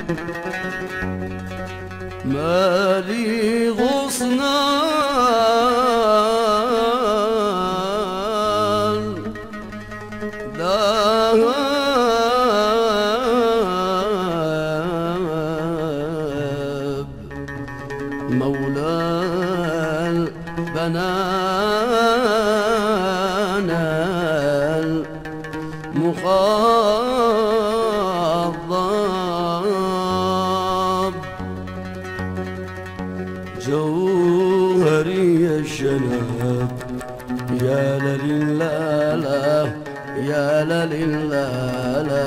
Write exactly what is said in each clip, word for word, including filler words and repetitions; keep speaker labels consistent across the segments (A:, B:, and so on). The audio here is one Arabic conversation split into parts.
A: ما لي غصنان ذهب مولى البنان المخضب جوهري الشنب يا لللا يا لللا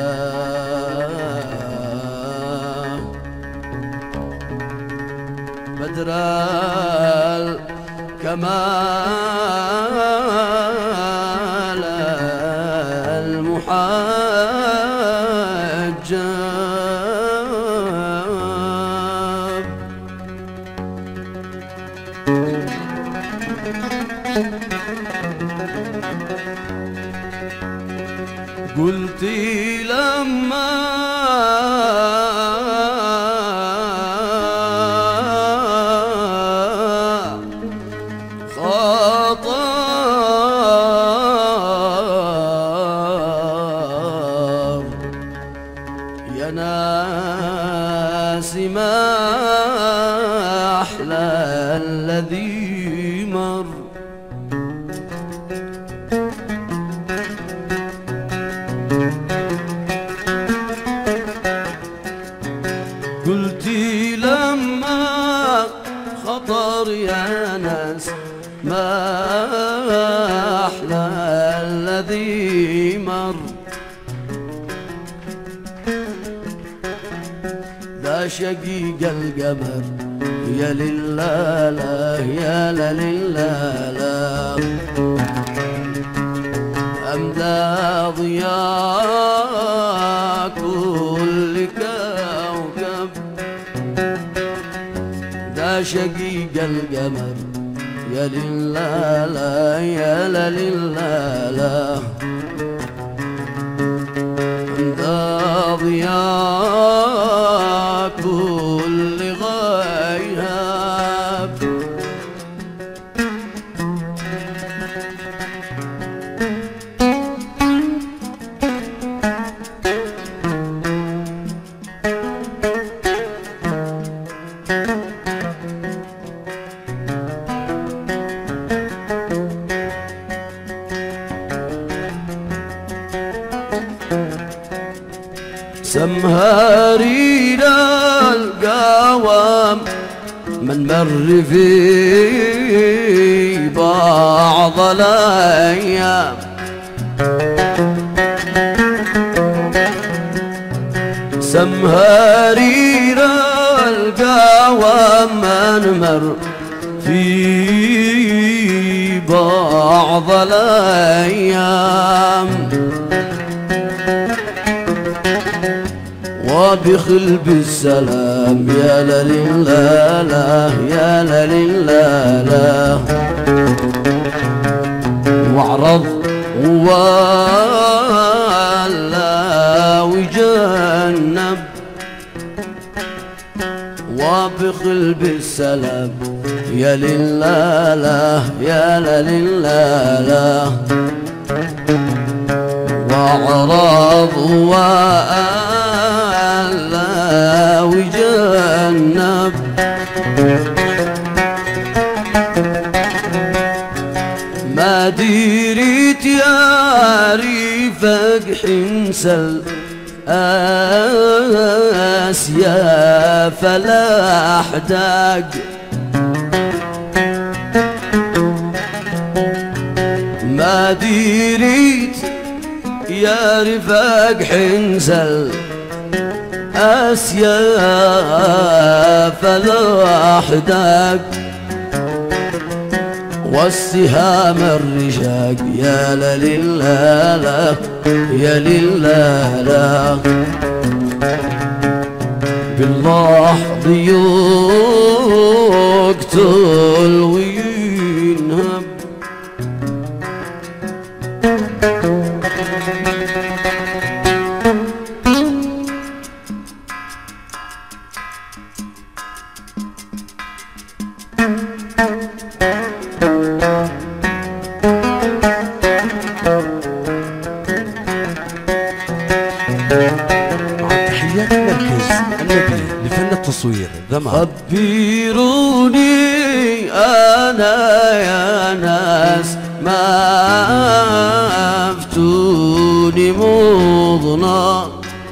A: بدر الكمال المحجب قلت لما خطر يا ناس ما أحلى الذي مر قلت لما خطر يا ناس ما أحلى الذي مر ذا شقيق القمر يا لله لا يا لله لا أمدى ضياء كل كوكب ذا شقيق القمر يا لله لا يا لله لا أمدى ضياء كل غياب سمهارينا القوام من مر في بعض الأيام سمهارينا القوام من مر في بعض الأيام وبخل بالسلام يا لله لا يا لله لا واعرض ولا وجنب وبخل بالسلام يا لله لا يا لله لا واعرض ولا وجنب ما ديريت يا ريفك حنسل آسيا فلا احتاج ما ديريت يا رفاق حنزل آسيا فلا أحداق والسهام الرشاق يا لله لا يا لله لا باللحظ يقتل وينهب
B: تحيات مركز النبي لفن التصوير ذمار.
A: خبروني أنا يا ناس ما أفتوني مضنا،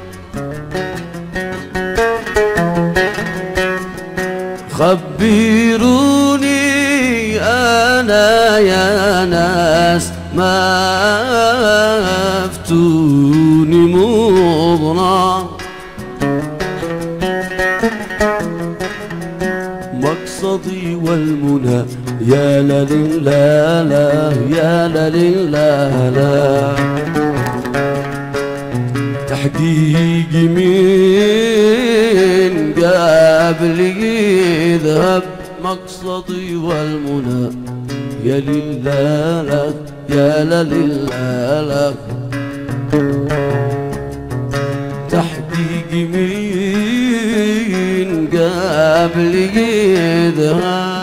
A: خبروني أنا يا ناس ما أفتوني مضنا، مقصدي والمنى يا لا لا لا يا لا لا لا، تحقيقي من قبل يذهب، مقصدي والمنى يا لله لك يا لا لله لك، تحقيقي من قبل يذهب.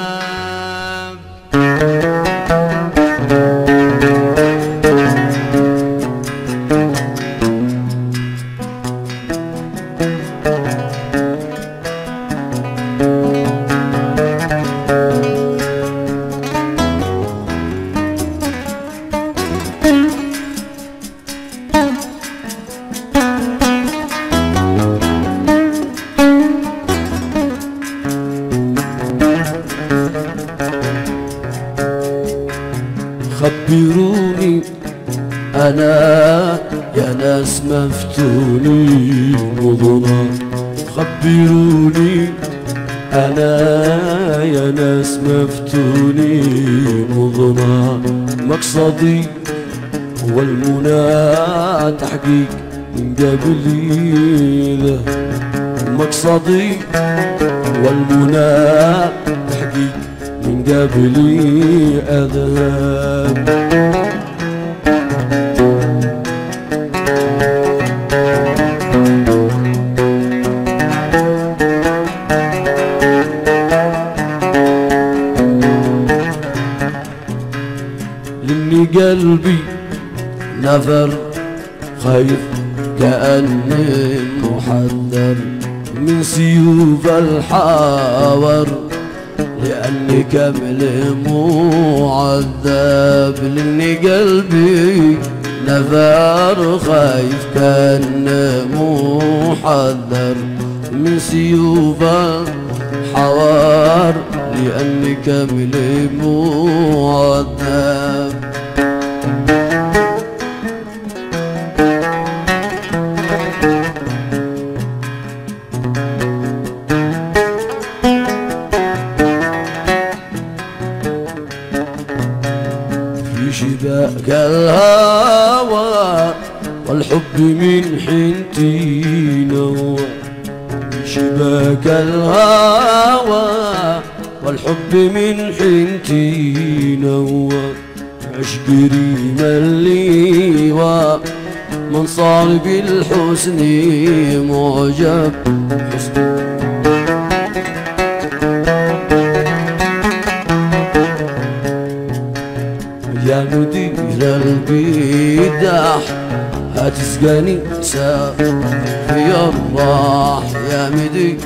A: خبروني أنا يا ناس مفتوني مضنا، خبروني أنا يا ناس مفتوني مضنا، مقصدي والمنى تحقيق من قبل ذا، مقصدي والمنى تحقيق من قبل أذهب. لأني قلبي نفر خايف كأني محذر من سيوف الحاور، لأني كامل معذب، لأني قلبي نفر خايف كأني محذر من سيوف الحوار، لأني كامل معذب. في شباك الهوى والحب من حنتي نوى، في شباك الهوى والحب من حنتي نوى، عشق ريم الليوى من صار بالحسن معجب، يا مدير البداح هتسقاني سافي الراح، يا مدير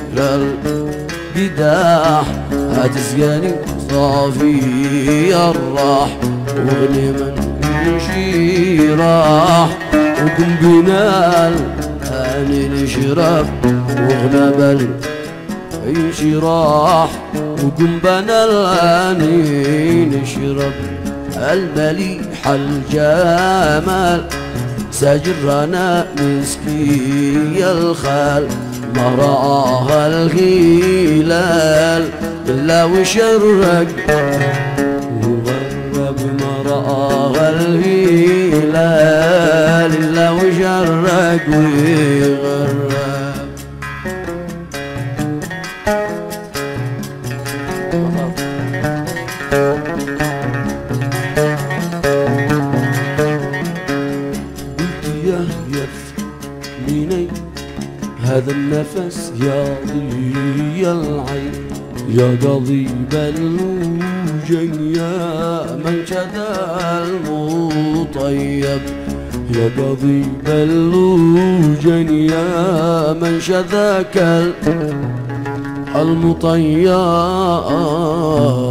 A: البداح هتسقاني صافي الراح، واغني من يمشي راح، وقم بنا الآن نشرب، واغنى بل يمشي راح، وقم بنا الآن نشرب، المليح الجمال سجرنا مسكي الخال، ما رآها الهلال إلا وشرق وغرب، ما رآها الهلال إلا وشرق وغرب. هذا النفس يا ضي العين، يا قضيب اللوجن يا من شذا المطيب يا قضيب اللوجن يا من شذاك المطيب